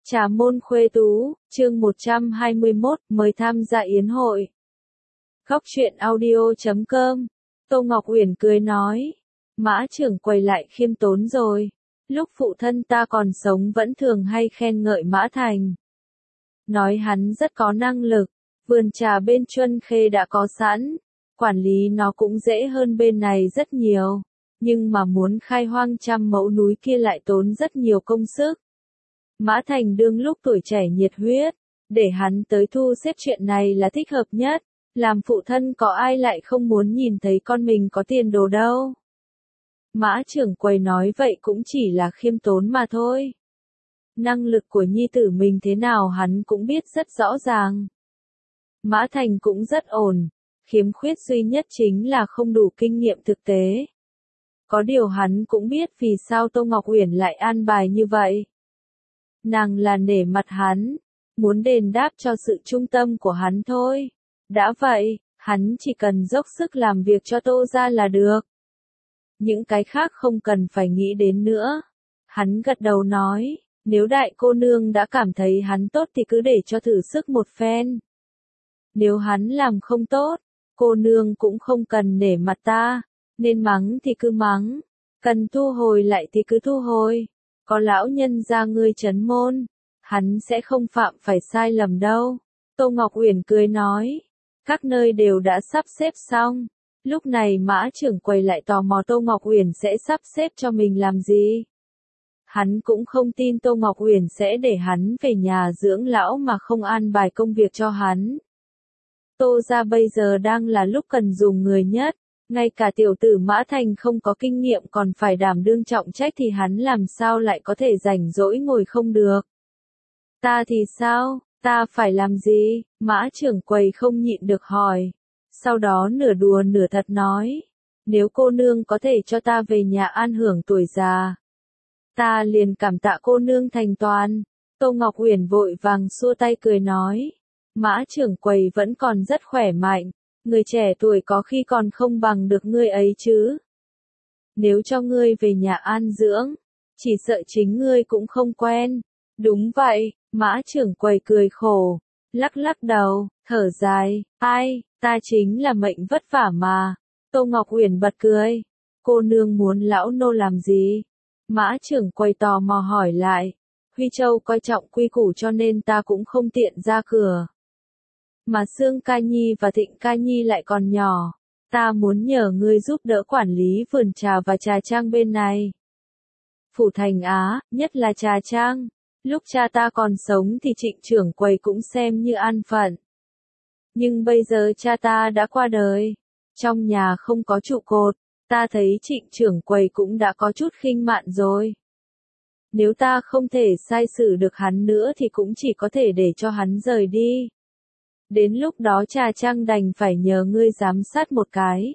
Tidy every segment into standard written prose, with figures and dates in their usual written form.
Trà môn khuê tú, chương 121, mời tham gia yến hội. Góc truyện audio.com. Tô Ngọc Uyển cười nói, Mã trưởng quầy lại khiêm tốn rồi. Lúc phụ thân ta còn sống vẫn thường hay khen ngợi Mã Thành. Nói hắn rất có năng lực, vườn trà bên Chuân Khê đã có sẵn, quản lý nó cũng dễ hơn bên này rất nhiều. Nhưng mà muốn khai hoang 100 mẫu núi kia lại tốn rất nhiều công sức. Mã Thành đương lúc tuổi trẻ nhiệt huyết, để hắn tới thu xếp chuyện này là thích hợp nhất, làm phụ thân có ai lại không muốn nhìn thấy con mình có tiền đồ đâu. Mã trưởng quầy nói vậy cũng chỉ là khiêm tốn mà thôi. Năng lực của nhi tử mình thế nào hắn cũng biết rất rõ ràng. Mã Thành cũng rất ổn, khiếm khuyết duy nhất chính là không đủ kinh nghiệm thực tế. Có điều hắn cũng biết vì sao Tô Ngọc Uyển lại an bài như vậy. Nàng là nể mặt hắn, muốn đền đáp cho sự trung tâm của hắn thôi. Đã vậy, hắn chỉ cần dốc sức làm việc cho Tô gia là được. Những cái khác không cần phải nghĩ đến nữa. Hắn gật đầu nói, nếu đại cô nương đã cảm thấy hắn tốt thì cứ để cho thử sức một phen. Nếu hắn làm không tốt, cô nương cũng không cần nể mặt ta, nên mắng thì cứ mắng, cần thu hồi lại thì cứ thu hồi. Có lão nhân gia ngươi trấn môn, hắn sẽ không phạm phải sai lầm đâu. Tô Ngọc Uyển cười nói, các nơi đều đã sắp xếp xong. Lúc này Mã trưởng quầy lại tò mò Tô Ngọc Uyển sẽ sắp xếp cho mình làm gì. Hắn cũng không tin Tô Ngọc Uyển sẽ để hắn về nhà dưỡng lão mà không an bài công việc cho hắn. Tô gia bây giờ đang là lúc cần dùng người nhất. Ngay cả tiểu tử Mã Thành không có kinh nghiệm còn phải đảm đương trọng trách thì hắn làm sao lại có thể rảnh rỗi ngồi không được. Ta thì sao, ta phải làm gì? Mã trưởng quầy không nhịn được hỏi. Sau đó nửa đùa nửa thật nói, nếu cô nương có thể cho ta về nhà an hưởng tuổi già, ta liền cảm tạ cô nương thành toàn. Tô Ngọc Uyển vội vàng xua tay cười nói, Mã trưởng quầy vẫn còn rất khỏe mạnh. Người trẻ tuổi có khi còn không bằng được ngươi ấy chứ. Nếu cho ngươi về nhà an dưỡng, chỉ sợ chính ngươi cũng không quen. Đúng vậy, Mã trưởng quầy cười khổ, lắc lắc đầu, thở dài, ai, ta chính là mệnh vất vả mà. Tô Ngọc Uyển bật cười, cô nương muốn lão nô làm gì? Mã trưởng quầy tò mò hỏi lại, Huy Châu coi trọng quy củ cho nên ta cũng không tiện ra cửa. Mà Sương Ca Nhi và Thịnh Ca Nhi lại còn nhỏ, ta muốn nhờ ngươi giúp đỡ quản lý vườn trà và trà trang bên này. Phủ Thành Á, nhất là trà trang, lúc cha ta còn sống thì Trịnh trưởng quầy cũng xem như an phận. Nhưng bây giờ cha ta đã qua đời, trong nhà không có trụ cột, ta thấy Trịnh trưởng quầy cũng đã có chút khinh mạn rồi. Nếu ta không thể sai xử được hắn nữa thì cũng chỉ có thể để cho hắn rời đi. Đến lúc đó trà trang đành phải nhờ ngươi giám sát một cái.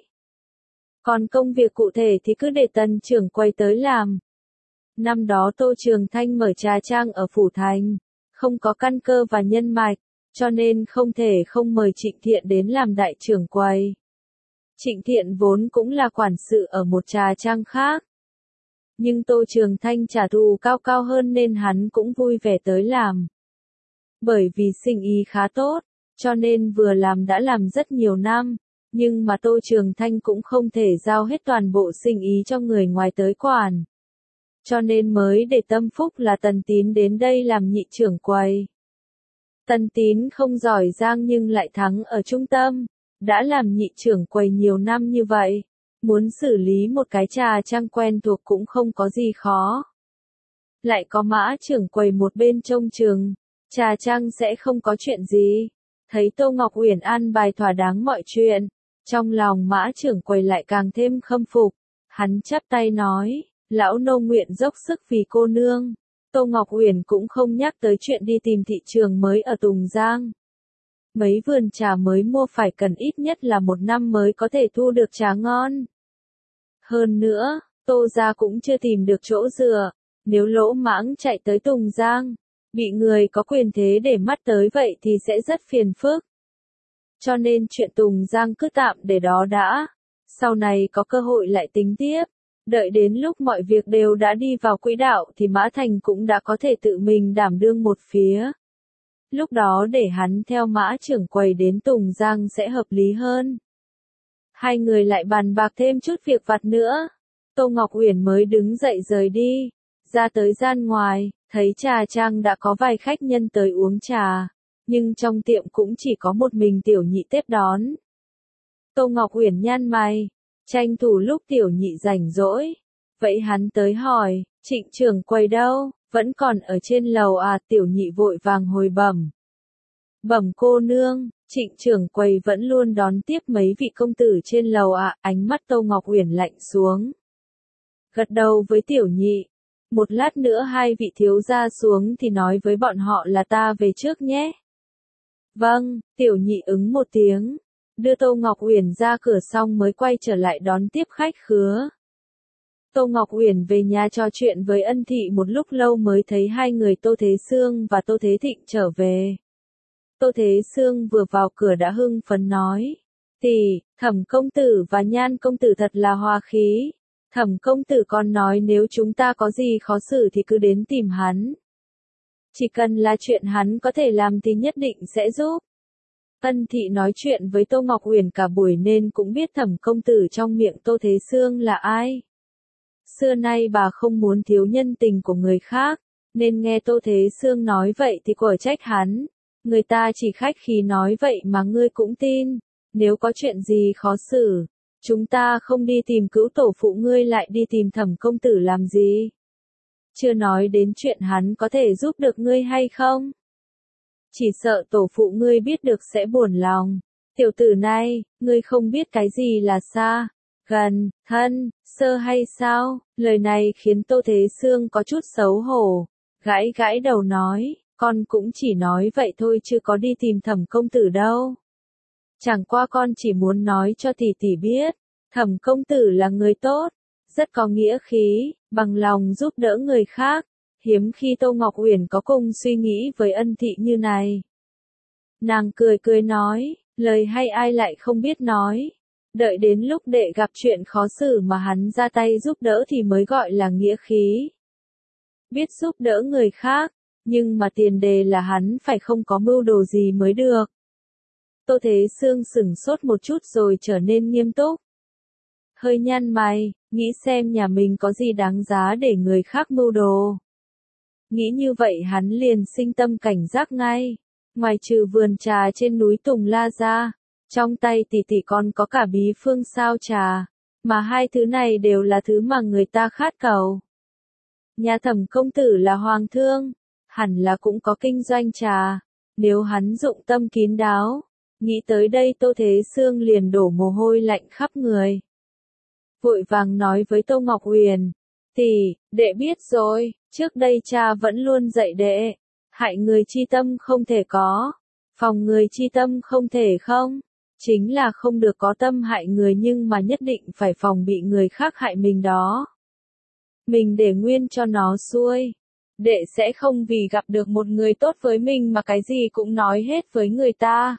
Còn công việc cụ thể thì cứ để Tần trưởng quầy tới làm. Năm đó Tô Trường Thanh mở trà trang ở Phủ Thành, không có căn cơ và nhân mạch, cho nên không thể không mời Trịnh Thiện đến làm đại trưởng quầy. Trịnh Thiện vốn cũng là quản sự ở một trà trang khác. Nhưng Tô Trường Thanh trả thù cao cao hơn nên hắn cũng vui vẻ tới làm. Bởi vì sinh ý khá tốt, cho nên vừa làm đã làm rất nhiều năm, nhưng mà Tô Trường Thanh cũng không thể giao hết toàn bộ sinh ý cho người ngoài tới quản. Cho nên mới để tâm phúc là Tần Tín đến đây làm nhị trưởng quầy. Tần Tín không giỏi giang nhưng lại thắng ở trung tâm, đã làm nhị trưởng quầy nhiều năm như vậy, muốn xử lý một cái trà trang quen thuộc cũng không có gì khó. Lại có Mã trưởng quầy một bên trông chừng, trà trang sẽ không có chuyện gì. Thấy Tô Ngọc Uyển an bài thỏa đáng mọi chuyện, trong lòng Mã trưởng quầy lại càng thêm khâm phục. Hắn chắp tay nói, lão nô nguyện dốc sức vì cô nương. Tô Ngọc Uyển cũng không nhắc tới chuyện đi tìm thị trường mới ở Tùng Giang. Mấy vườn trà mới mua phải cần ít nhất là 1 năm mới có thể thu được trà ngon. Hơn nữa, Tô gia cũng chưa tìm được chỗ dựa, nếu lỗ mãng chạy tới Tùng Giang, bị người có quyền thế để mắt tới vậy thì sẽ rất phiền phức. Cho nên chuyện Tùng Giang cứ tạm để đó đã, sau này có cơ hội lại tính tiếp. Đợi đến lúc mọi việc đều đã đi vào quỹ đạo thì Mã Thành cũng đã có thể tự mình đảm đương một phía. Lúc đó để hắn theo Mã trưởng quầy đến Tùng Giang sẽ hợp lý hơn. Hai người lại bàn bạc thêm chút việc vặt nữa. Tô Ngọc Uyển mới đứng dậy rời đi. Ra tới gian ngoài, thấy trà trang đã có vài khách nhân tới uống trà. Nhưng trong tiệm cũng chỉ có một mình Tiểu Nhị tiếp đón. Tô Ngọc Uyển nhăn mày, tranh thủ lúc Tiểu Nhị rảnh rỗi. Vậy hắn tới hỏi, Trịnh trưởng quầy đâu, vẫn còn ở trên lầu à? Tiểu Nhị vội vàng hồi bẩm. Bẩm cô nương, Trịnh trưởng quầy vẫn luôn đón tiếp mấy vị công tử trên lầu ạ. Ánh mắt Tô Ngọc Uyển lạnh xuống. Gật đầu với Tiểu Nhị. Một lát nữa hai vị thiếu gia xuống thì nói với bọn họ là ta về trước nhé. Vâng, Tiểu Nhị ứng một tiếng. Đưa Tô Ngọc Uyển ra cửa xong mới quay trở lại đón tiếp khách khứa. Tô Ngọc Uyển về nhà trò chuyện với Ân Thị một lúc lâu mới thấy hai người Tô Thế Sương và Tô Thế Thịnh trở về. Tô Thế Sương vừa vào cửa đã hưng phấn nói. Tỷ, Thẩm công tử và Nhan công tử thật là hòa khí. Thẩm công tử còn nói nếu chúng ta có gì khó xử thì cứ đến tìm hắn. Chỉ cần là chuyện hắn có thể làm thì nhất định sẽ giúp. Ân Thị nói chuyện với Tô Ngọc Uyển cả buổi nên cũng biết Thẩm công tử trong miệng Tô Thế Sương là ai. Xưa nay bà không muốn thiếu nhân tình của người khác, nên nghe Tô Thế Sương nói vậy thì quở trách hắn. Người ta chỉ khách khí nói vậy mà ngươi cũng tin. Nếu có chuyện gì khó xử, chúng ta không đi tìm Cữu tổ phụ ngươi lại đi tìm Thẩm công tử làm gì? Chưa nói đến chuyện hắn có thể giúp được ngươi hay không? Chỉ sợ tổ phụ ngươi biết được sẽ buồn lòng. Tiểu tử này, ngươi không biết cái gì là xa, gần, thân, sơ hay sao? Lời này khiến Tô Thế Sương có chút xấu hổ. Gãi gãi đầu nói, con cũng chỉ nói vậy thôi chứ có đi tìm Thẩm công tử đâu. Chẳng qua con chỉ muốn nói cho tỷ tỷ biết, Thẩm công tử là người tốt, rất có nghĩa khí, bằng lòng giúp đỡ người khác. Hiếm khi Tô Ngọc Uyển có cùng suy nghĩ với Ân Thị như này. Nàng cười cười nói, lời hay ai lại không biết nói. Đợi đến lúc đệ gặp chuyện khó xử mà hắn ra tay giúp đỡ thì mới gọi là nghĩa khí. Biết giúp đỡ người khác, nhưng mà tiền đề là hắn phải không có mưu đồ gì mới được. Tô Thế Sương sửng sốt một chút rồi trở nên nghiêm túc. Hơi nhăn mày, nghĩ xem nhà mình có gì đáng giá để người khác mưu đồ. Nghĩ như vậy hắn liền sinh tâm cảnh giác ngay. Ngoài trừ vườn trà trên núi Tùng La ra, trong tay tỷ tỷ còn có cả bí phương sao trà. Mà hai thứ này đều là thứ mà người ta khát cầu. Nhà Thẩm công tử là hoàng thương, hẳn là cũng có kinh doanh trà. Nếu hắn dụng tâm kín đáo, nghĩ tới đây Tô Thế Sương liền đổ mồ hôi lạnh khắp người. Vội vàng nói với Tô Ngọc Uyển, tỷ, đệ biết rồi, trước đây cha vẫn luôn dạy đệ, hại người chi tâm không thể có, phòng người chi tâm không thể không, chính là không được có tâm hại người nhưng mà nhất định phải phòng bị người khác hại mình đó. Mình để nguyên cho nó xuôi, đệ sẽ không vì gặp được một người tốt với mình mà cái gì cũng nói hết với người ta.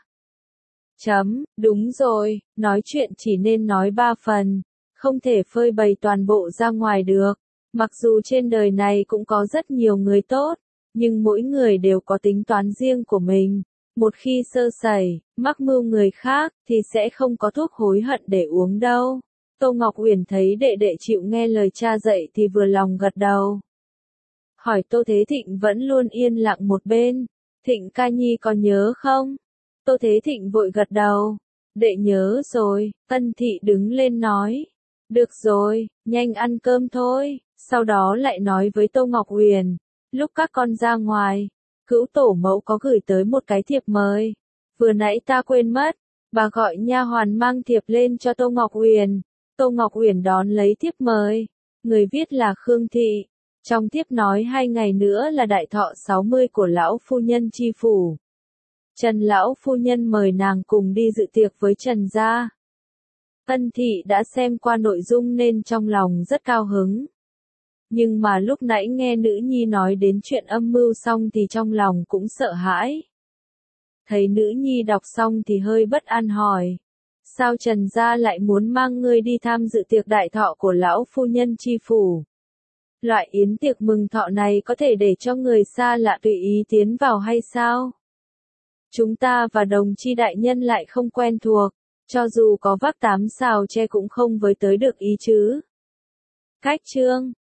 Đúng rồi, nói chuyện chỉ nên nói 3 phần, không thể phơi bày toàn bộ ra ngoài được. Mặc dù trên đời này cũng có rất nhiều người tốt, nhưng mỗi người đều có tính toán riêng của mình. Một khi sơ sẩy, mắc mưu người khác, thì sẽ không có thuốc hối hận để uống đâu. Tô Ngọc Uyển thấy đệ đệ chịu nghe lời cha dạy thì vừa lòng gật đầu. Hỏi Tô Thế Thịnh vẫn luôn yên lặng một bên. Thịnh ca nhi có nhớ không? Tô Thế Thịnh vội gật đầu. Đệ nhớ rồi, Ân Thị đứng lên nói. Được rồi, nhanh ăn cơm thôi. Sau đó lại nói với Tô Ngọc Uyển. Lúc các con ra ngoài, Cữu tổ mẫu có gửi tới một cái thiệp mời. Vừa nãy ta quên mất, bà gọi nha hoàn mang thiệp lên cho Tô Ngọc Uyển. Tô Ngọc Uyển đón lấy thiệp mời. Người viết là Khương Thị. Trong thiệp nói 2 ngày nữa là đại thọ 60 của lão phu nhân chi phủ. Trần lão phu nhân mời nàng cùng đi dự tiệc với Trần gia. Ân Thị đã xem qua nội dung nên trong lòng rất cao hứng. Nhưng mà lúc nãy nghe nữ nhi nói đến chuyện âm mưu xong thì trong lòng cũng sợ hãi. Thấy nữ nhi đọc xong thì hơi bất an hỏi. sao Trần gia lại muốn mang ngươi đi tham dự tiệc đại thọ của lão phu nhân chi phủ? Loại yến tiệc mừng thọ này có thể để cho người xa lạ tùy ý tiến vào hay sao? Chúng ta và đồng chi đại nhân lại không quen thuộc, cho dù có vác 8 sào tre cũng không với tới được ý chứ. Khách trương,